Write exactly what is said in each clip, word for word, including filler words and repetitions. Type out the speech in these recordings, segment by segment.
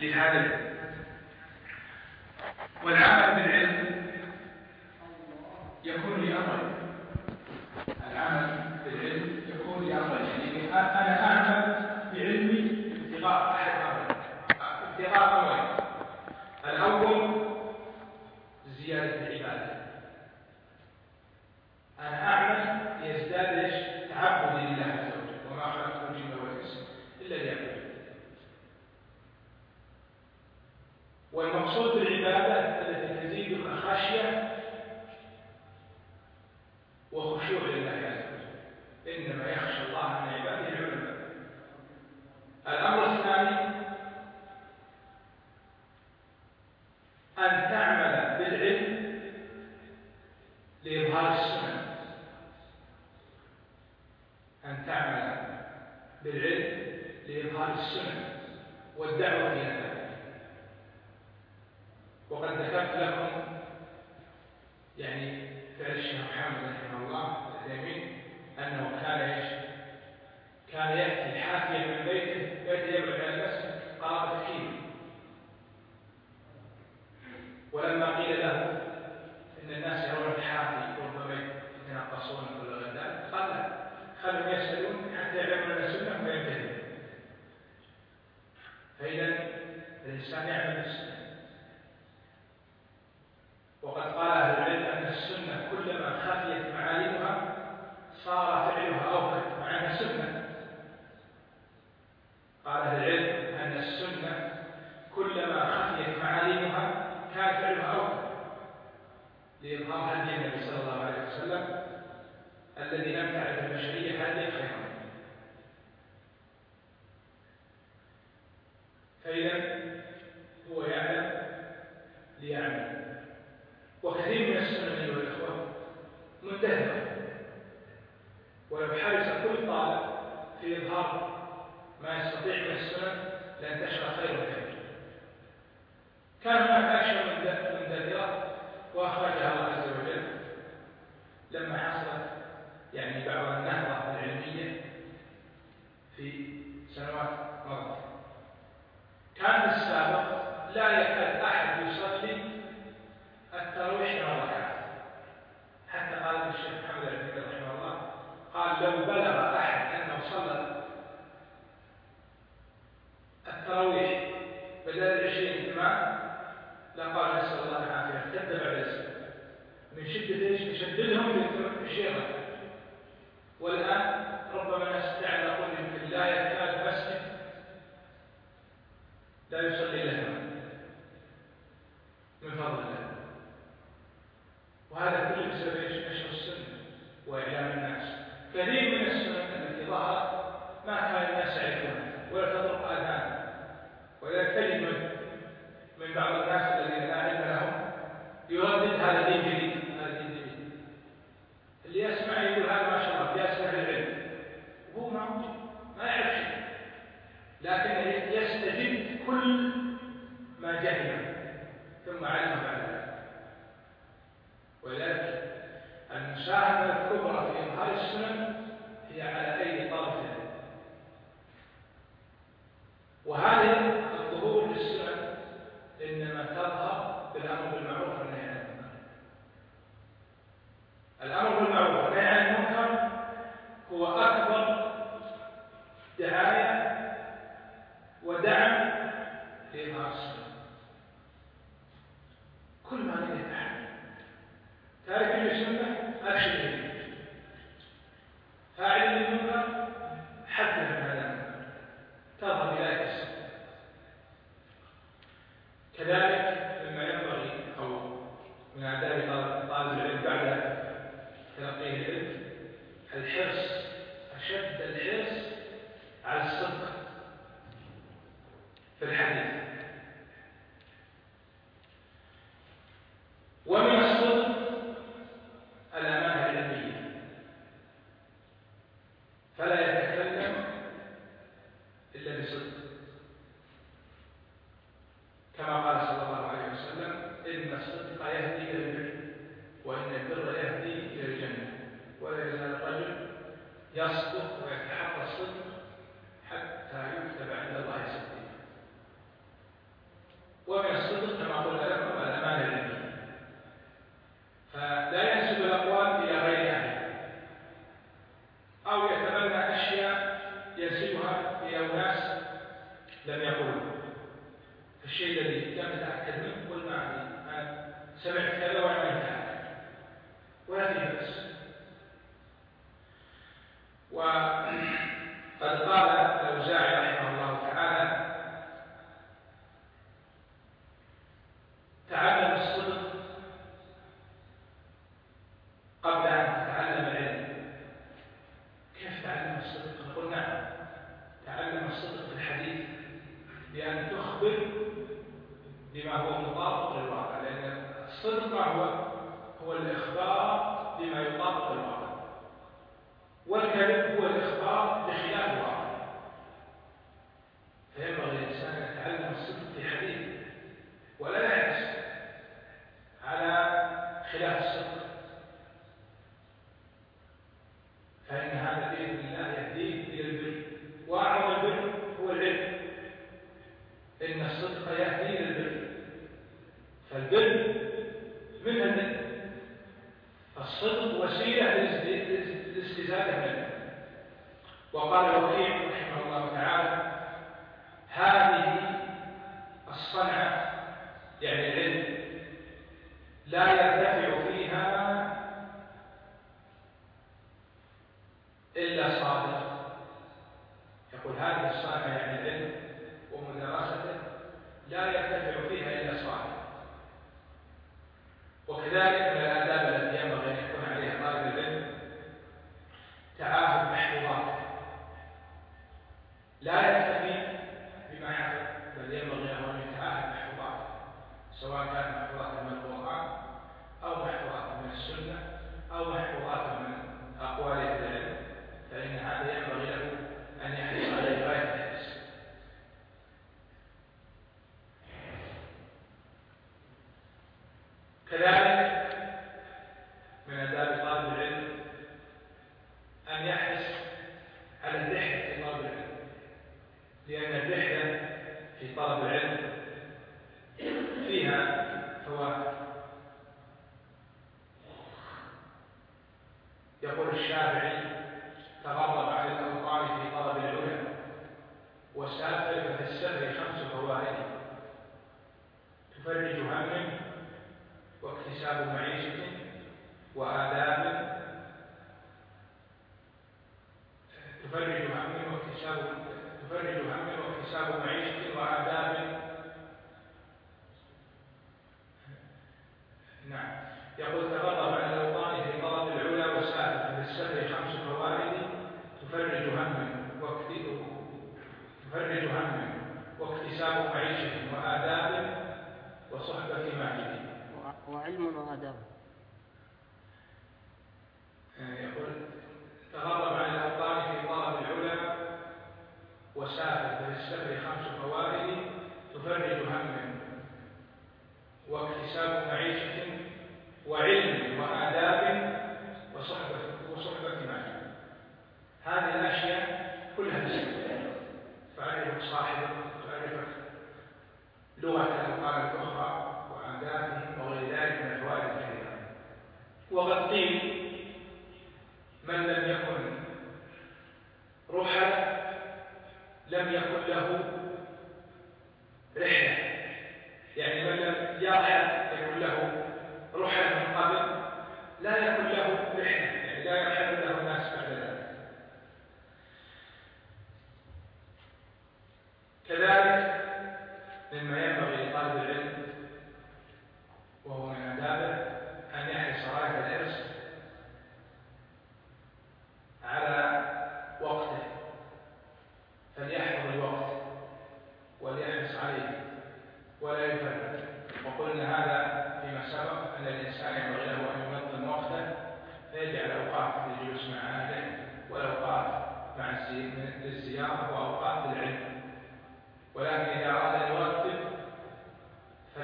لهذا العلم. والعمل بالعلم يكون لأمرين. العمل بالعلم يكون لأمرين، يعني أنا أعمل بعلمي ابتغاء أحد أمرين، ابتغاء أمرين. الأول زيادة العبادة، أنا أعمل ليزداد ايش؟ تعبدي لله عز وجل، وما خلقت الجن والإنس إلا ليعبدون. والمقصود بالعبادة التي تزيدك خشية وخشوع لله عز وجل، إنما يخشى الله من عباده العلماء. الأمر الثاني أن تعمل بالعلم لإظهار السنن، أن تعمل بالعلم لإظهار السنن والدعوة إلى ذلك. وقد ذكرت لكم يعني فعل الشيخ محمد رحمه الله العثيمين أنه كان ايش؟ كان يأتي حافيا من بيته، بيته يبعد عن المسجد قرابة كيلو، ولما قيل له إن الناس يرون الحافي ربما يتنقصون كل غداء، قال لا، خلهم يسألون حتى يعلمون السنة وينتهي. فإذا الإنسان يعمل السنة. وقد قال أهل العلم أن السنة كلما خفيت معالمها صار فعلها أوقت، مع أنها سنة. قال أهل العلم أن السنة كلما خفيت معالمها كان فعلها أوقت لإظهار هدي النبي صلى الله عليه وسلم الذي لم تعرف البشرية هذه خيرا. فإذا هو يعلم ليعمل. وكثير من السنن أيها الأخوة مندثرة، ولو حرص كل طالب في إظهار ما يستطيع من السنن لانتشر خير كثير. كان هناك أشياء مندثرة وأخرجها الله عز وجل لما حصلت يعني بعض النهضة العلمية في سنوات مضت. كان في السابق لا يكاد أحد يصلي التراويح مع ركعات، حتى قال الشيخ محمد العثيمين رحمه الله قال لو بلغ أحد أنه صلى التراويح بدل العشرين إمام لقال نسأل الله العافية ارتد بعد الإسلام من شدة ايش؟ تشددهم في الشيرة. والآن ربما الناس تعلقون يمكن لا يكاد مسجد لا يصلي له من فضل الله. وهذا كله بسبب نشر السنة وإعلام الناس. كثير من السنن التي ظهرت ما كان الناس يعرفونها ولا تطرق آذان، ولذلك تجد من من بعض الناس الذين لا علم لهم يردد هذا دين جديد، هذا دين جديد. اللي يسمع يقول هذا ما شاء الله يسمع العلم وهو ما ما يعرف شيء، لكن يستجد كل ما جهل ثم علم بعد ذلك. ولذلك المساهمة الكبرى في إظهار السنن هي على أيدي طرف. وهذه الظهور للسنن إنما تظهر بالأمر بالمعروف والنهي عن المنكر. الأمر بالمعروف والنهي عن المنكر هو أكبر دعاية ودعم لإظهار السنن. كل ما نريد أحد تارك للسنة أبشر به، فاعل للمنكر حذر من هذا المنكر، تظهر بذلك السنة. كذلك مما ينبغي أو من آداب طالب العلم بعد تلقيه العلم الحرص، أشد الحرص على الصدق في الحديث. ومن الصدق الأمانة العلمية، فلا يتكلم إلا بصدق، كما قال صلى الله عليه وسلم إن الصدق يهدي إلى البر وإن البر يهدي إلى الجنة، ولا يزال الرجل يصدق ويتحرى الصدق حتى يكتب عند الله صديقا. لم يقل الشيء الذي لم تتأكد منه قل ما أنا سمعت كذا وأنا لم أتأكد ولا فيه بأس. وقد قال الأوزاعي رحمه الله تعالى تعلم الصدق قبل أن تتعلم العلم. كيف تعلم الصدق؟ نقول نعم، تعلم الصدق في الحديث بأن تخبر بما هو مطابق للواقع، لأن الصدق ما هو؟ هو الإخبار بما يطابق الواقع، والكذب هو الإخبار بخلاف الواقع. فينبغي للإنسان أن يتعلم الصدق في حديثه ولا يعكس على خلاف الصدق، فإن هذا بإذن الله يهديه إلى البر، وأعظم البر هو العلم، إن الصدق يهدي إلى البر، فالبر من العلم، الصدق وسيلة للاستزادة من العلم. وقال الوكيع رحمه الله تعالى هذه الصنعة يعني العلم لا يرتفع فيها إلا صادق. يقول هذه الصنعة يعني العلم ومدرسته لا يرتفع فيها إلا صادق. وكذلك من الآداب التي ينبغي أن يكون عليها طالب العلم تعاهد محفوظات، لا يكتفي بما حفظ، بل ينبغي له أن يتعاهد محفوظات، سواء كانت محفوظات من القرآن أو محفوظات من السنة أو محفوظات من أقوال أهل العلم، فإن هذا ينبغي له أن يحرص عليه غاية الحرص. كذلك من آداب طالب العلم أن يحرص على الرحلة في طلب العلم، لأن الرحلة في طلب العلم فيها فوائد. يقول الشافعي تغرب عن الأوطان في طلب العلم وسافر ففي السفر خمس فوائد: تفرج هم واكتساب معيشة وآداب، تفرج هم واكتساب تفرج هم واكتساب معيشة وآداب. نعم، يقول تغرب عن الأوطان في طلب العلا وسافر في السفر خمس فوائد: تفرج هم تفرج هم واكتساب معيشة وآداب وصحبة ماجد وعلم وآداب. يقول تغرب عن الأوطان في طلب العلا وسافر في السفر خمس فوائد: تفرج هم واكتساب معيشة وعلم وآداب وصحبة وصحبة ماجد. هذه الأشياء كلها تسلم، فأعرفك صاحبك، فأعرفك لغة الأقوال الأخرى وعاداتهم وغير ذلك من الفوائد الكثيرة. وقد قيل من لم يكن رحل لم يكن له رحلة، يعني من لم يرحل يكن له رحل من قبل لا يكن له رحلة، يعني لا يرحل له الناس بعد ذلك. كذلك مما ينبغي لطالب العلم وهو من آدابه أن يحرص غاية الحرص على وقته، فليحفظ الوقت وليحرص عليه ولا يفرط. وقلنا هذا فيما سبق أن الإنسان ينبغي له أن ينظم وقته فيجعل أوقات للجلوس مع أهله وأوقات مع للزيارة وأوقات للعلم، ولكن إذا أراد أن يرتب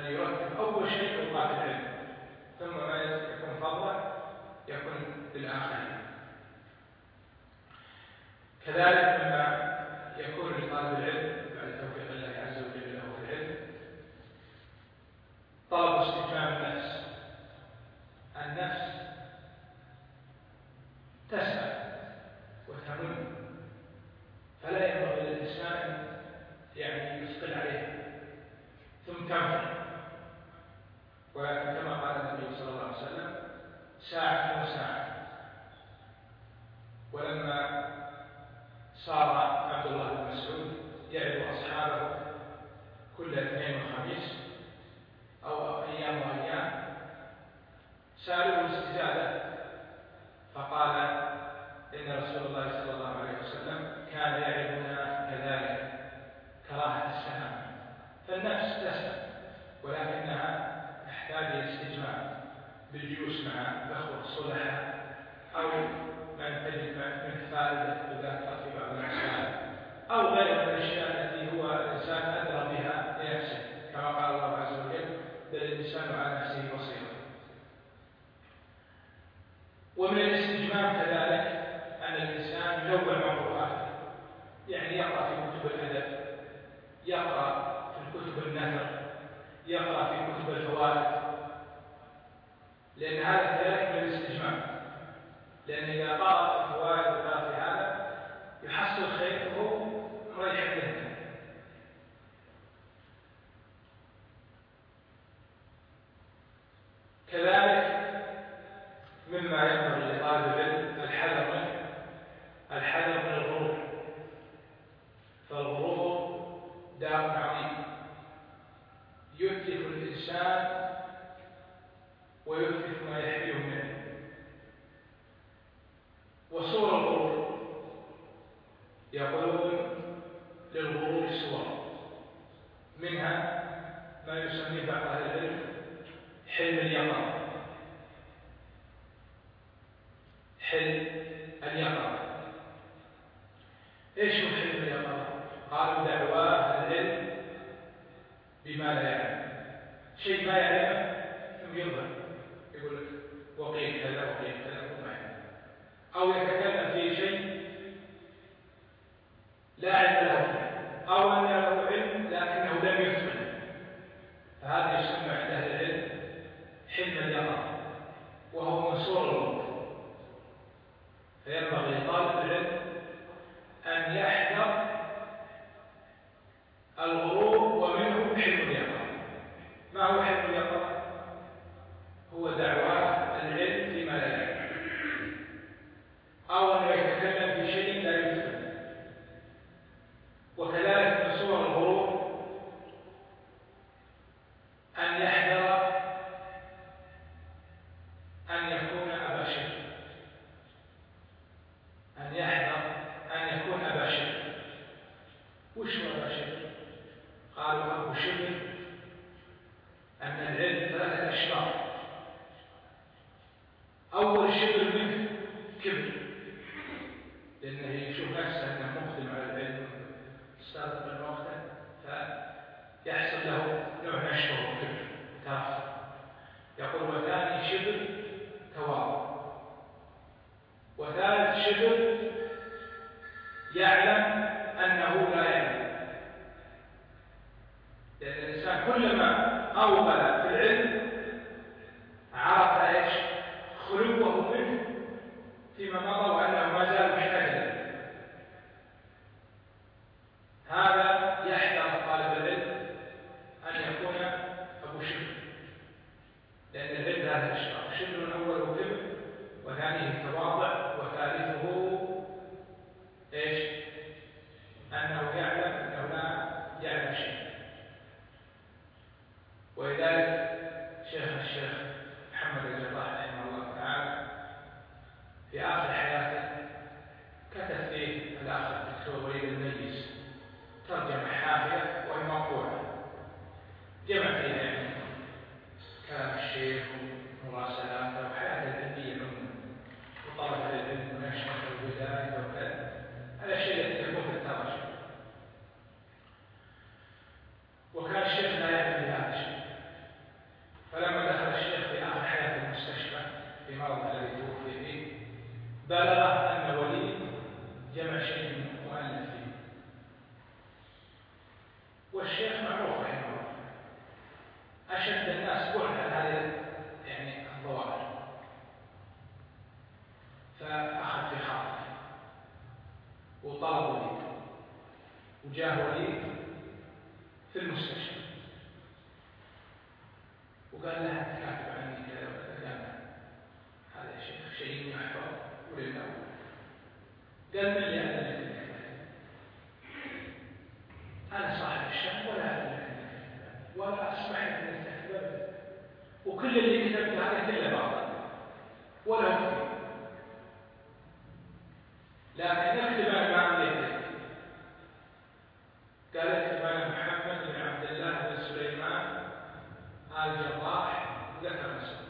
تنفع، ولكن كما قال النبي صلى الله عليه وسلم ساعة وساعة. ولما صار عبد الله بن مسعود يعظ أصحابه كل اثنين وخميس أو أيام وأيام سألوه الاستزادة، فقال إن رسول الله صلى الله عليه وسلم كان يعظنا كذلك كراهة السلام. فالنفس تسلم، ولكنها تحتاج إلى استجمام بالجلوس مع الأخوة الصلحاء أو من تجد من فائدة تذكر في بعض المسائل أو غير من الأشياء التي هو الإنسان أدرى بها لنفسه، كما قال الله عز وجل: بل الإنسان على نفسه بصيرة. ومن الاستجمام كذلك أن الإنسان ينوع مقروءاته، يعني يقرأ في كتب الأدب، يقرأ في كتب النثر، يقرأ في كتب الفوائد، لأن هذا كذلك من الاستجمام. لأن إذا قرأ في الفوائد وقرأ في هذا يحصل خير وهو مريح ذهنه. كذلك مما ينبغي لطالب العلم الحذر منه الحذر من الغرور، فالغرور داء عظيم يتلف الإنسان ويتلف ما يحميه منه. وصور الغرور يقولون للغرور صور، منها ما يسميه بعض أهل العلم حلم اليقظة. حلم اليقظة ايش هو حلم اليقظة؟ قالوا دعواه العلم بما لا يعلم، شيء ما يعلمه ثم يظهر يقول لك وقيل كذا وقيل كذا وما يعلم، او يتكلم في شيء لا علم له فيه، او ان له علم لكنه لم يفهم، فهذا يسمى عند اهل العلم حلم اليقظة، وهو من صور الغرور. فينبغي لطالب العلم أن يحذر الغرور، ومنه حلم اليقظة. ما هو حلم اليقظة؟ هو دعواه العلم فيما لا يعلم، أو أنه يتكلم في شيء لا يفهم. وكذلك من صور الغرور أن يحذر أن يكون أبا شر، أن يحذر أن يكون أبا شر. وش هو أبا شر؟ قالوا أبو شر أن العلم ثلاثة أشبار. أول شبر منه كبر، لأنه يشوف نفسه أنه مقدم على العلم استغرق من وقته، فيحصل له نوع نشوة وكبر ترفع. يقول وثاني شبر تواضع، وثالث شبر يعلم أنه لا يعلم. لأن الإنسان كلما أوغل في العلم عرف إيش خلوه منه فيما مضى، وأنه ما زال محتاجا. هذا يحذر طالب العلم أن يكون أبو شبر، لأن العلم هذا الأشياء: شبر أوله كبر، وثانيه تواضع، وثالثه ايش؟ انه يعلم انه لا يعلم شيء. ولذلك شيخنا الشيخ محمد الجراح رحمه الله تعالى في اخر حياته كتب فيه الاخ الدكتور وليد الميز ترجمه حافيه وهي موقوعه، جمع فيها يعني كلام الشيخ ومراسلاته وحياته العلميه عموما وطلب العلم ونشره البدايه وكذا، الاشياء التي تكون في التراجم. وكان الشيخ لا يعلم بهذا الشيء، فلما دخل الشيخ في اخر حياته المستشفى في مرض الذي توفي فيه بلغ ان وليد جمع شيء مؤلف فيه، والشيخ معروف رحمه الله اشد الناس بعدا عن هذه يعني الظواهر، فاخذ في خاطره وطلب وليد، وجاء وليد في المستشفى وقال لها أنت كاتب عني كذا وكذا. قال هذا يا شيخ شيء يحفظ ولله. قال من اللي أذن لك أنك تكتب؟ أنا صاحب الشأن ولا أذن لك أنك تكتب ولا أسمح لك أنك تكتب أبدا، وكل اللي كتبت هذا كله باطل ولا هو فيه، لكن اكتب أنا ما أمليت. قال اكتب أنا محمد بن عبد الله بن سليمان آل جراح ذكر نفسه.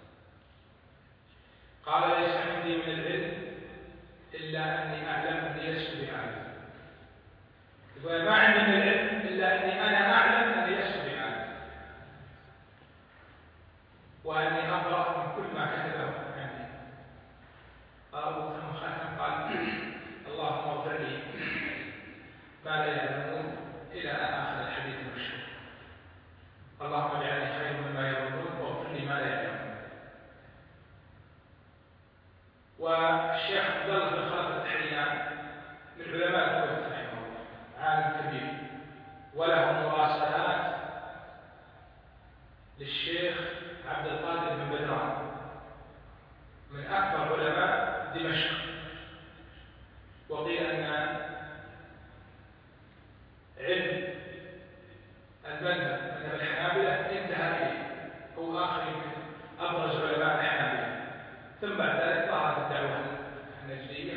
قال ليس عندي من العلم إلا أني أعلم أني لست بعالم. يقول ما عندي من العلم إلا أني أنا أعلم أني لست بعالم، وأني أبرأ من كل ما كتبه عني. قال أبو خاتم قال اللهم اغفر لي ما لا يعلمون إلى أن آخر الحديث المشهور. اللهم اجعلني خير مما يظنون واغفر لي ما لا يعلمون. والشيخ عبد الله بن خالد الحيان من علماء الكويت رحمه الله، عالم كبير وله مراسلات للشيخ عبد القادر بن بدران من أكبر علماء دمشق. وقيل أن علم المذهب مذهب الحنابلة انتهى إليه، هو آخر أبرز علماء الحنابلة، ثم بعد ذلك ظهرت الدعوة النجدية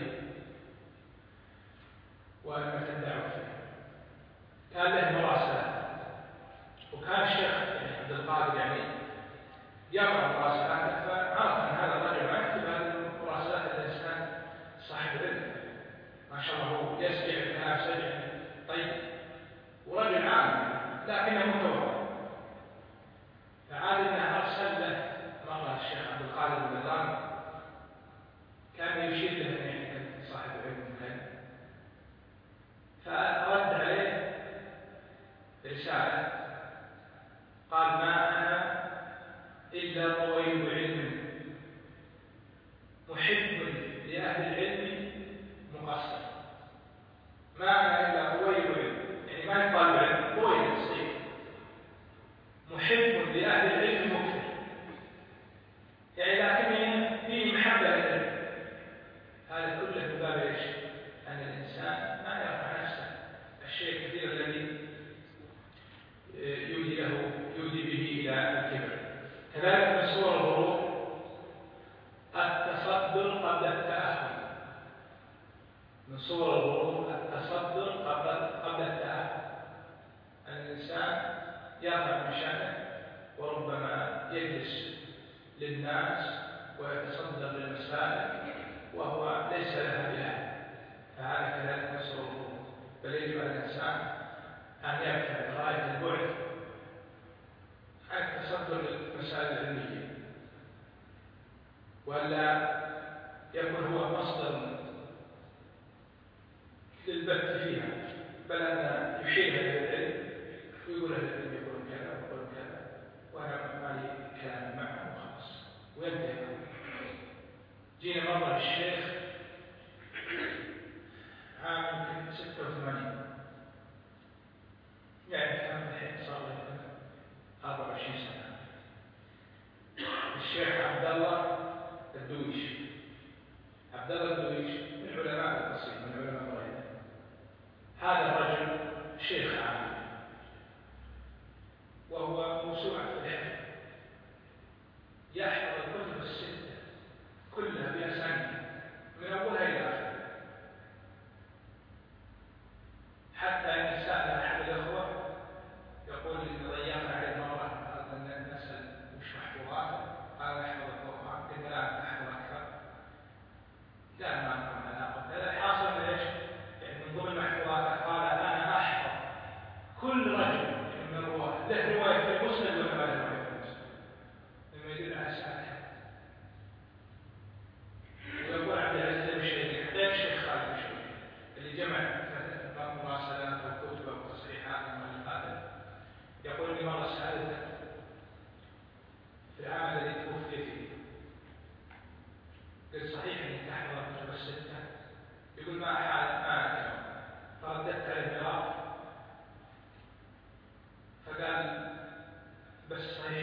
وأنت الدعوة فيها. كان له مراسلات، وكان الشيخ عبد القادر يعني يقرأ مراسلاته، فعرف أن هذا الرجل ما يكتب هذه المراسلات الإنسان صاحب علم ما شاء الله، هو يسجع الكلام سجع طيب ورجل عام لكنه متوهم. فعاد انه ارسل له مره الشيخ عبد القادر بن بدران، كان يشير له انه يعني كان صاحب علم مهم، فرد عليه رساله قال ما انا الا طويل علم محب لاهل العلم مقصر. ما انا الا طويل علم، يعني ما يقال علم طويل صغير، محب لأهل العلم مكثر، يعني لكني فيه محبة للعلم. هذا كله من باب ايش؟ أن الإنسان ما يرفع نفسه الشيء الكثير الذي يودي له يودي به إلى الكبر. كذلك من صور الغرور التصدر قبل التأهل. من صور الغرور التصدر قبل قبل التأهل. الإنسان يرفع من شأنه وربما يجلس للناس ويتصدر للمسائل وهو ليس لها بأهل، فهذا كذلك نصر الغرور. بل يجب على الإنسان أن يبتعد غاية البعد عن التصدر للمسائل العلمية، ولا يكون هو مصدر للبت فيها، بل أن يشير إلى العلم ويقول أهل العلم يقول كذا ويقول كذا وأنا ما لي كلام معه وخلاص وينتهي. جينا مرة الشيخ عام ستة وثمانين، يعني كان الحين صار له أربعة وعشرين سنة. الشيخ عبد الله الدويش، عبد الله الدويش من علماء القصيم، من علماء الرياض. هذا الرجل شيخ عام وهو موسوعة في الحفظ، يحفظ الكتب الستة كلها بأسانيدها من أولها إلى آخرها، حتى إن سأل أحد الأخوة يقول إن ضيقنا عليه مرة أردنا نسأل وش محفوظاته، قال أحفظ القرآن، قلت لا أحفظ أكثر، لا ما أقول علاقة. هذا حاصل من إيش؟ يعني من ضمن محفوظاته قال أنا أحفظ كل رجل من الرواة له رواية في المسند ولا ما له رواية في المسند، مما يدل على سعته. ويقول عبد العزيز المشيري غير الشيخ خالد المشيري اللي جمع مراسلات وكتب وتصحيحات ومؤلفات، يقول لي مرة سألته في العام الذي توفي فيه، قلت صحيح انك تحفظ الكتب الستة؟ يقول ما حال ما أتعب. فرددت عليه مرارا فقال بس صحيح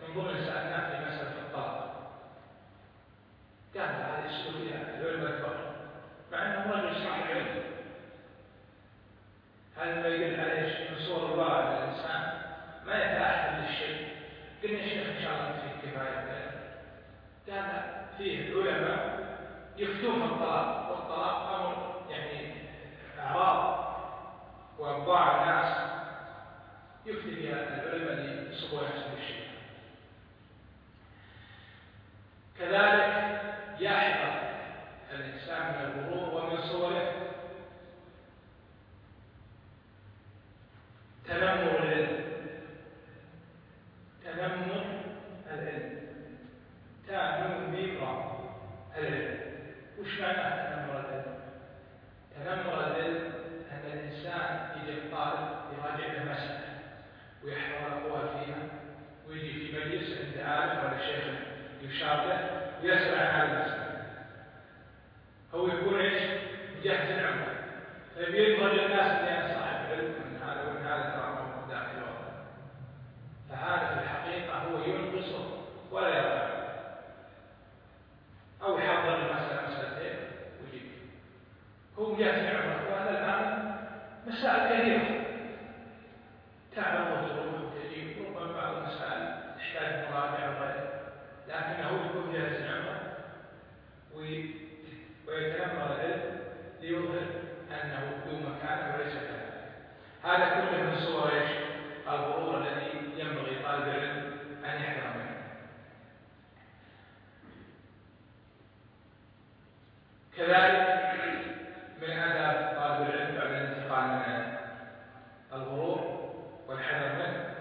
من ضمن سألناه في مسألة الطلاق قال هذه السلوكيات العلماء الفقر مع أنه رجل صاحب علم. هذا ما يدل عليه من صور الورع للإنسان ما يتأهل للشيء. قلنا يا شيخ إن شاء الله فيه كفاية. قال فيه علماء يفتون الطلاق، والطلاق أمر يعني أعراض وأبضاع الناس يفتي بها العلماء لصبوة حسن الشيء. كذلك يحذر الإنسان من الغرور، ومن صوره تنمر العلم. تنمر العلم تنمر العلم. وش معنى تنمر العلم؟ تنمر العلم أن الإنسان يجي الطالب يراجع له مسألة ويحفظ الأقوال فيها، ويجي في مجلس عند عالم ولا شيخ يشار له ويسأل عن هذه المسألة. هو يكون ايش؟ مجهز العمل، فبيخرج الناس اللي انا صاحب علم من هذا ومن هذا ترى موجود داخل الوضع. فهذا في الحقيقة هو ينقصه ولا يرفع، أو يحضر المسألة مسألتين ويجيب. هو مجهز العمل. وهذا الآن مسائل كثيرة تعرض وتروح وتجيب، ربما بعض المسائل تحتاج مراجعة وغيره، لكنه يكون جاهز العمر ويتنمر العلم ليظهر أنه ذو مكانه وليس كذلك. هذا كله من صور ايش؟ الغرور الذي ينبغي طالب العلم أن يحذر منه. كذلك من آداب طالب العلم بعد الانتقال من الغرور والحذر منه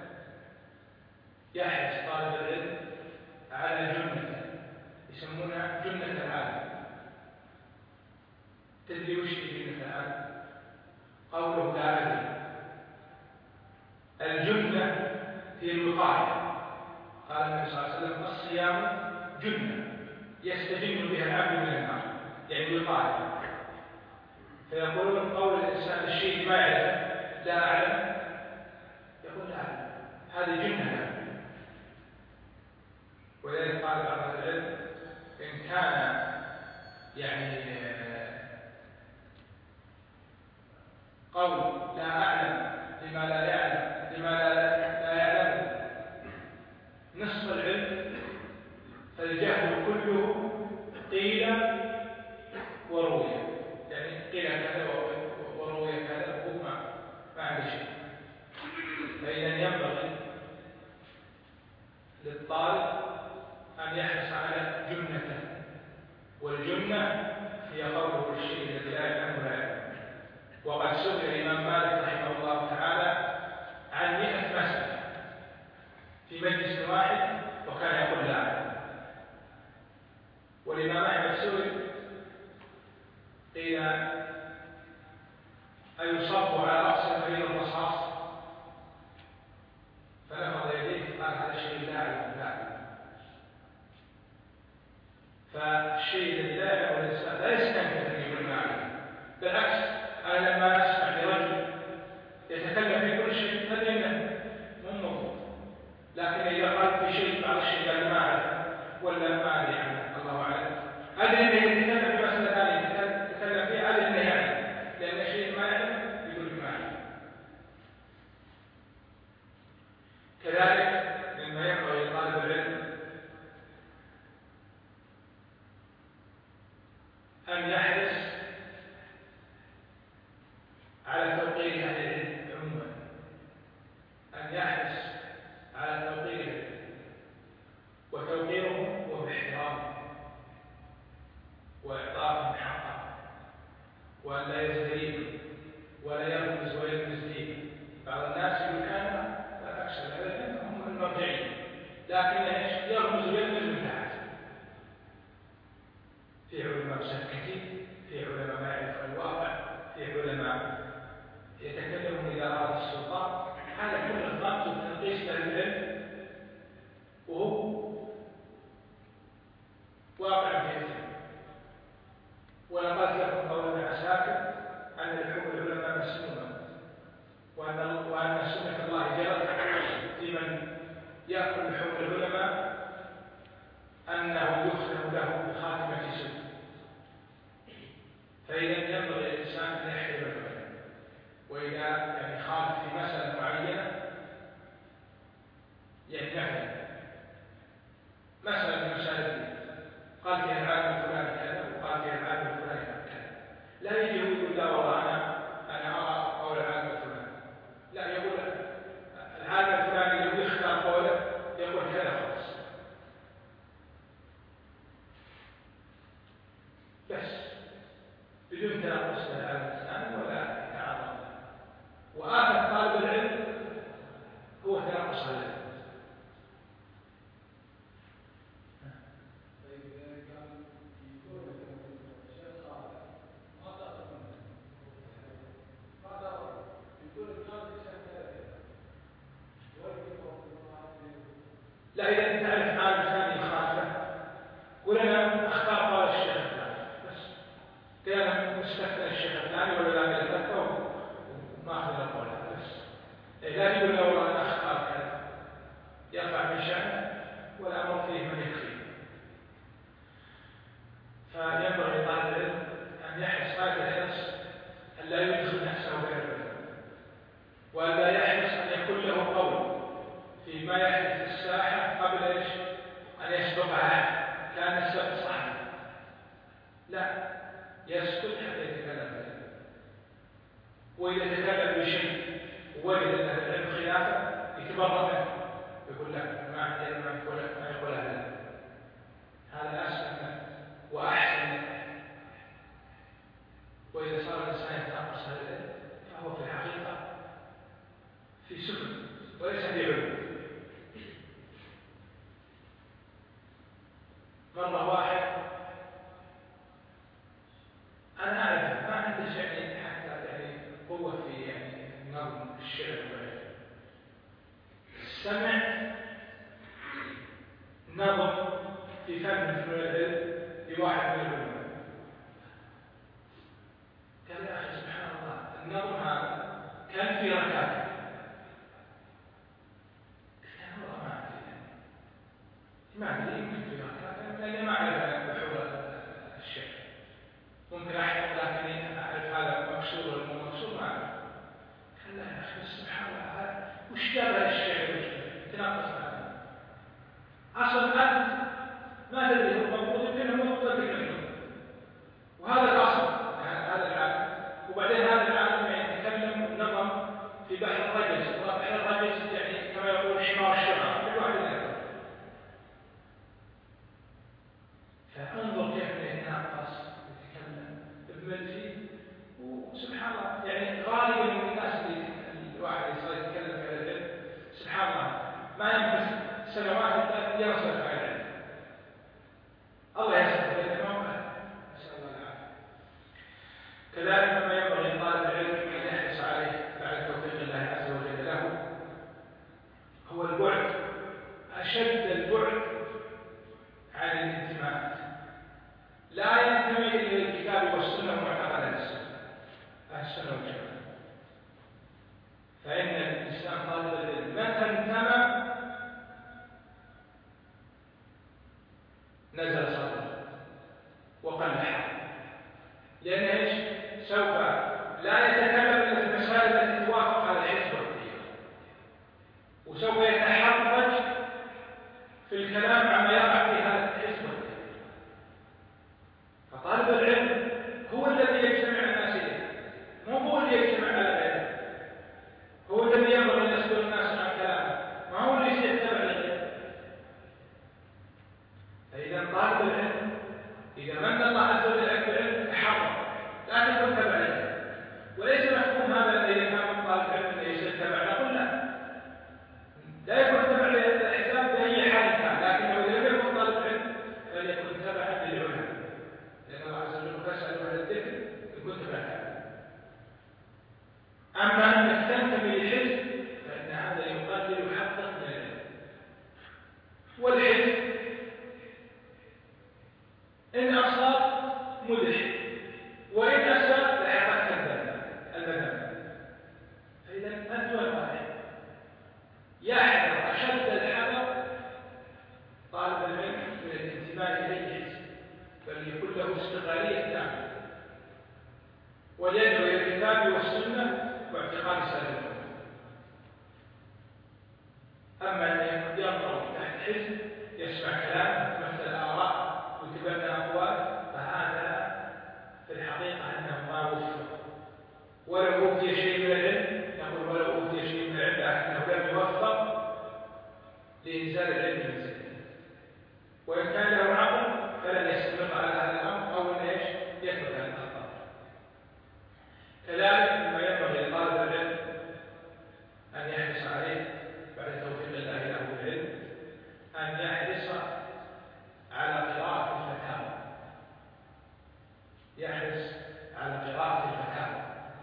يحرص طالب العلم على جنة يسمونها جنة العالم. تدري وش هي جنة العالم؟ قوله لا أدري. الجنة هي الوقاية. قال النبي صلى الله عليه وسلم الصيام جنة يستجن بها العبد من النار، يعني وقاية. فيقولون قول الإنسان الشيء ما يعلم لا أعلم، يقول لا أعلم، هذه جنة. ولذلك قال بعض أهل العلم إن كان يعني قول لا أعلم لما لا يعلم لما لا, لا يعلم نصف العلم، فالجهل كله قيل وروي، يعني قيل كذا وروي كذا وهو ما ما عنده شيء. فإذا ينبغي للطالب أن يحرص على جنته، والجنة هي قوله الشيء الذي لا يعلمه لا يعلم. وقد سئل الإمام مالك رحمه الله تعالى عن مئة مسألة في مجلس واحد وكان يقول لا أعلم. والإمام أحمد سئل قيل أيصب على رأس المريض الرصاص؟ فنفض يديه قال هذا الشيء لا أعلم لا أعلم. فالشيء الذي لا يعلمه الإنسان لا يستنكر أن يقول ما أعلم. بالعكس، أنا لما أسمع لرجل يتكلم في كل شيء أدري أنه مو موضوع، لكن إذا قال في شيء بعض الشيء قال ما أعلم ولا ما أدري عنه الله أعلم، أدري أنه يتكلم في مسألة ثانية يتكلم فيها أدري أنه يعلم، لأن الشيء ما يعلم يقول ما أعلم. كذلك مما ينبغي لطالب العلم أن يحرص على توقير أهل العلم عموما، أن يحرص على توقير العلم وتوقيرهم وباحترامهم وإعطائهم حقهم، وأن لا يزدريهم ولا يرمز ويلمز فيهم. بعض الناس يقول كان لا أكثر العلم هم المرجعين، لكن ايش؟ يرمز ويلمز من تحت. في علماء مسكتين، في علماء ما يعرف الواقع، في علماء يتكلمون إذا أراد السلطان. هذا كله الرمز والتنقيص للعلم وهو واقع في العلم. ولقد لكم قول ابن عساكر أن الحكم العلماء مسنونة، وأن وأن سنة الله جرت في من يأكل حكم العلماء مسألة من مسائل الدين، قال فيها العالم الفلاني كذا وقال فيها العالم الفلاني كذا، لا يجي يقول لا والله أنا أنا أرى قول العالم الفلاني، لا يقول العالم الفلاني لو يختار قوله يقول كذا خلاص بس بدون تناقص بين العالم الثاني ولا تعارض، وآخر طالب العلم هو تناقص العلم. لا إذا أنت تعرف عالم ثاني خالفه قل أنا أختار قول الشيخ الثاني بس كان مستثنى الشيخ الثاني ولا لا يلتفه وما أخذ القول بس لا يقول له والله أنا أختار كذا يرفع من شأنه والأمر فيه من يكفي. فينبغي طالب العلم أن يحرص هذا الحرص أن لا يدخل نفسه غير العلم، وأن لا يحرص أن يكون له قول فيما يحدث في الساحة قبل ايش؟ أن يسبقها كان السبق صحيح، لا يسكت حتى يتكلم به، وإذا تكلم بشيء ووجد أن العلم خلافه يتبرأ منه يقول لك ما عندي علم ما يقولها لا، هذا أسلم وأحسن. وإذا صار الإنسان يتناقص هذا العلم فهو في الحقيقة في سفل وليس في علم. مرة واحد أنا أعرف ما عنده يعني حتى يعني قوة في يعني نظم الشعر وغيره، سمع نظم في فن من فنون العلم لواحد من العلماء، قال يا أخي سبحان الله النظم هذا كان في ركاكة، قال والله ما أدري ما أدري يمكن في ركاكة لأني ما أعرف بحول الشعر، ممكن أحفظ لكن أعرف هذا مقصود ولا مو مقصود ما أعرف. قال لا يا أخي سبحان الله هذا وش جاب الشعر وش تناقص هذا أصلا أنت ما تدري هو المفروض يمكن هو مطلق منه، وهذا الأصل يعني هذا العالم. وبعدين هذا العالم يعني يتكلم نظم في بحر الرجس، وبحر الرجس يعني كما يقول حمار الشرع كل واحد يعرف. فانظر كيف يتناقص يتكلم بملفي، وسبحان الله يعني غالبا من الناس اللي الواحد يصير يتكلم في العلم سبحان الله ما ينقص سنوات يصل على العلم، الله يسر بيننا وبينه نسأل الله العافية. كذلك ما ينبغي لطالب العلم أن يحرص عليه بعد توفيق الله عز وجل له هو البعد، أشد البعد عن الانتماءات، لا ينتمي إلى الكتاب والسنة ومعتقد أهل السنة أهل السنة والجماعة. فإن الإنسان طالب العلم متى انتمى نزل صدره وقل حاله، لأن إيش؟ سوف لا يتكلم إلا في المسائل التي توافق على الحزب والتيار، وسوف يتحرج في الكلام عما يقع في هذا الحزب والتيار. فطالب العلم هو الذي يجتمع الناس إليه، مو هو اللي يجتمع على غيره، هو الذي ينبغي أن يسأل الناس عن كلامه، ما هو اللي يتبع لغيره. فإذا طالب العلم إذا من الله عز وجل عليك بالعلم تحرر، لا تكن تبع له، وليس مفهوم هذا إذا كان طالب علم ليس تبع نقول لا لا يكون تبع للحساب بأي حال كان، لكنه إذا لم يكن طالب علم فليكن تبعا للعلماء، لأن الله عز وجل فاسألوا أهل الذكر إن كنتم لا تعلمون. أما أنك تنتمي للحزب فإن هذا يقلل حقا من العلم، والحزب إن أصاب مدح وإن أساء لحقت المذنب. فإذا أنت والواحد يحذر أشد الحذر طالب العلم من الانتماء إليه حزب، بل يكون له استقلالية تامة ويدعو إلى الكتاب والسنة واعتقاد سلف الأمة. أما أن ينظر تحت حزب يسمع كلامه يزيد، وإن كان له عقل فلن يستمر على هذا الأمر أو إن إيش يترك هذا الأمر. كذلك مما ينبغي لطالب العلم أن يحرص عليه بعد توفيق الله له بالعلم أن يحرص على قراءة الفتاوى، يحرص على قراءة الفتاوى.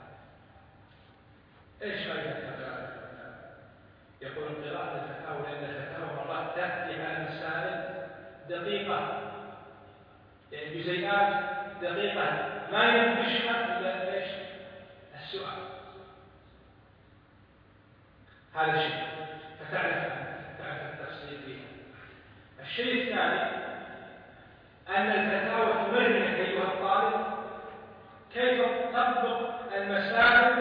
إيش فائدة قراءة الفتاوى؟ يقول قراءة الفتاوى لأن الفتاوى مرات تأتي على مسائل دقيقة، يعني جزيئات دقيقة ما ينبشها إلا إيش؟ السؤال. هذا الشيء فتعرف تعرف التفصيل فيها. الشيء الثاني أن الفتاوى تمرنك أيها الطالب كيف تطبق المسائل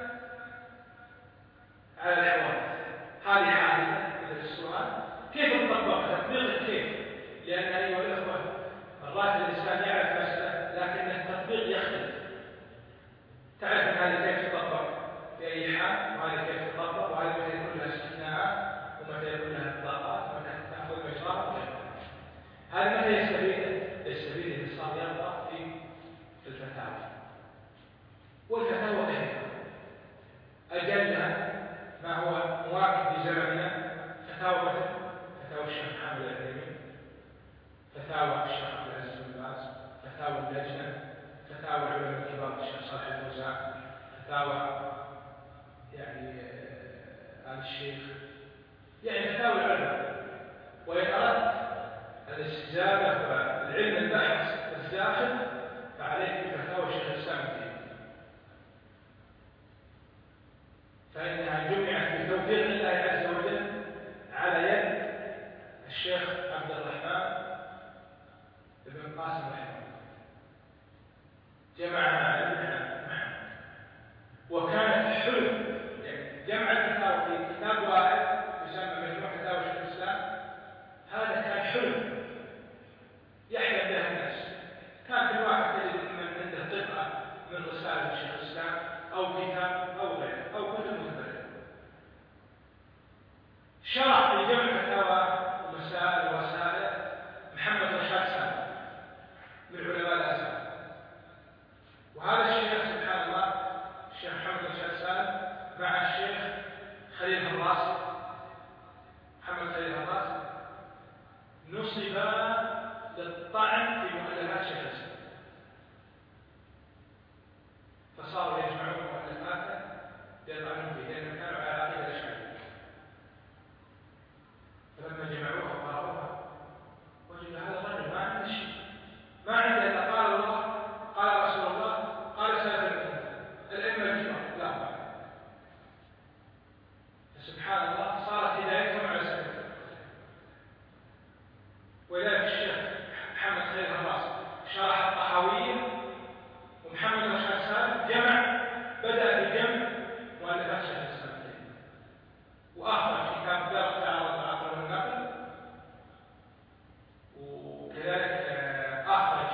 على الحوادث. هذه حادثة مثل السؤال، كيف تطبق تطبيقه كيف؟ لأن أيها الأخوة مرات الإنسان يعرف مسألة لكن التطبيق يختلف. تعرف أن هذه كيف تطبق في أي حال، وهذه كيف تطبق، وهذه متى يكون لها استثناءات ومتى يكون لها إطلاقات ومتى تأخذ مجراها وغيرها. هذا متى يستفيد؟ يستفيد إذا صار يقرأ في الفتاوى. والفتاوى كثيرة، أجلها ما هو مواكب لزمننا فتاوى مثل فتاوى الشيخ محمد العثيمين، فتاوى الشيخ عبد العزيز بن باز، فتاوى اللجنة، فتاوى العلماء الكبار الشيخ صالح الفوزان، فتاوى يعني آل الشيخ، يعني فتاوى العلماء. وإن أردت الاستزادة والعلم البحث الداخل فعليك بفتاوى شيخ الإسلام ابن تيمية، فإنها جمعت بتوفيق الله عز وجل على يد الشيخ عبد الرحمن بن قاسم رحمه الله، جمعها معا، وكانت حلم يعني جمع الفتاوى في كتاب واحد يسمى مجموع فتاوى شيخ الإسلام. هذا كان حلم يحلم به الناس. كان كل واحد تجد من عنده قطعة من رسالة شيخ الإسلام أو كتاب أو غيره أو كتب مختلفة. شرح في جمع فتاوى ومسائل ووسائل محمد رشاد سالم من علماء الأزهر. وهذا الشيخ سبحان الله الشيخ محمد رشاد سالم مع الشيخ خليل الراسي محمد خليل الراسي نصبا للطعن في مؤلفات شيخ الإسلام، فصاروا يجمعون مؤلفاته ليطعنون فيه لأنهم كانوا على عقيدة الأشعرية. فلما جمعوها وقرأوها وجدوا هذا الرجل ما عنده شيء، ما عنده إلا قال الله قال رسول الله قال سلف الأمة الأئمة الكبار لا أعلم. فسبحان الله صارت هدايتهم على سبيل. ولذلك الشيخ محمد خليل الراسي شرح الطحاوية، ومحمد رشاد سالم جمع بدأ بجمع مؤلفات شيخ الإسلام وأخرج كتاب درء تعارض العقل والنقل، وكذلك أخرج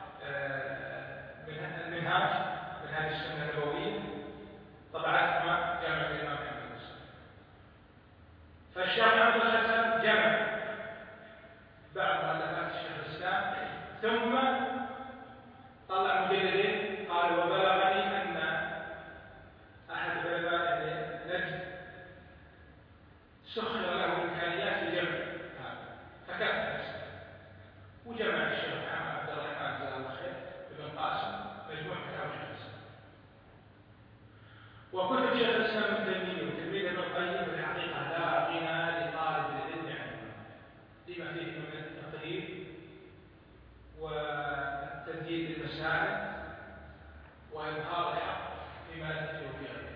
من المنهاج من هذه السنة النبوية طبعات مع جامعة الإمام محمد الرسول. فالشيخ محمد رشاد سالم جمع بعض مؤلفات شيخ الإسلام ثم طلع مجلدين. قال وبلغني أن أحد علماء نجد سخر له إمكانيات في جمع هذا فكتب نفسه وجمع الشيخ محمد عبد الرحمن جزاه الله خير ابن قاسم مجموع فتاوى شيخ الإسلام. وكتب شيخ الإسلام ابن تيمية وتلميذ ابن القيم في الحقيقة لا غنى لطالب العلم عنه لما فيه من التقريب والتمهيد للمسائل وإظهار الحق فيما لا تفيه في غيره.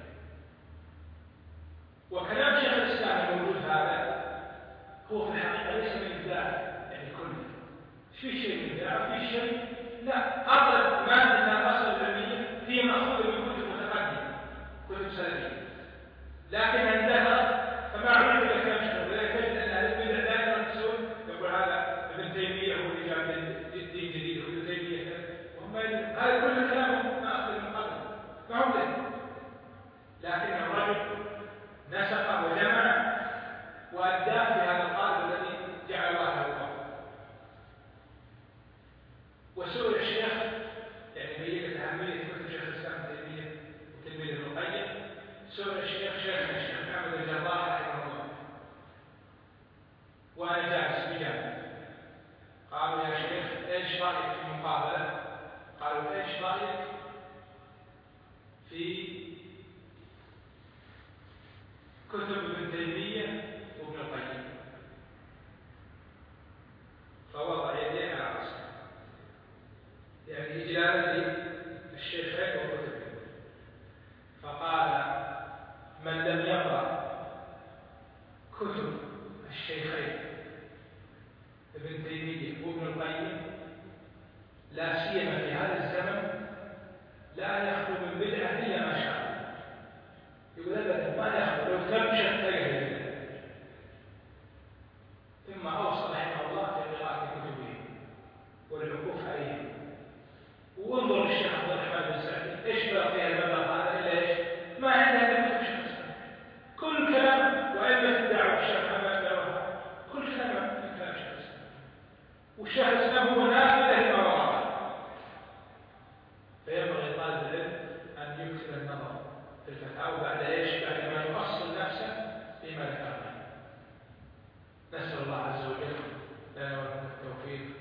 وكلام شيخ الإسلام الموجود هذا هو في الحقيقة ليس من إبداع يعني كله، في شيء من إبداع وفي شيء لا. أغلب مادة الأصل العلمية هي مأخوذة من كتب متقدمة كتب سلفية، لكن اندثرت فما عرف إلا كلام شيخ. ولذلك تجد أن أهل البدع دائما يقصون يقول هذا ابن تيمية هو اللي جاب الدين جديد وابن تيمية وهم هذا كل كلام مأخوذ من قبل ما هو له، لكن الرجل نسق وجمع وأداه في هذا الطالب الذي وأنا جالس بجانب. قالوا يا شيخ إيش رأيك في المقابلة؟ قالوا إيش رأيك في كتب ابن تيمية وابن القيم؟ فوضع يديه على رأسه، يعني إجلالا للشيخين وكتبهم. فقال من لم يقرأ كتب الشيخين ابن تيمية وابن القيم لا سيما في هذا الزمن لا يخلو من بدعة إلا ما شاء الله. يقول أبدا ما يخلو، لو تم شتى. ثم أوصى رحمه الله في قراءة كتبه والعكوف عليهم. وانظر للشيخ عبد الرحمن بن سعدي ايش بقى فيها المبلغ هذا الا ايش؟ ما عنده الا كتب شخص. كل كلام وأئمة الدعوة الشيخ محمد بن وهاب كل كلام من كلام شخص. والشيخ الإسلام هو نافذة لما وراءه. فينبغي طالب العلم أن يكثر النظر في الفتاوى بعد ايش؟ بعد ما يؤصل نفسه فيما ذكرنا. نسأل الله عز وجل لنا ولكم التوفيق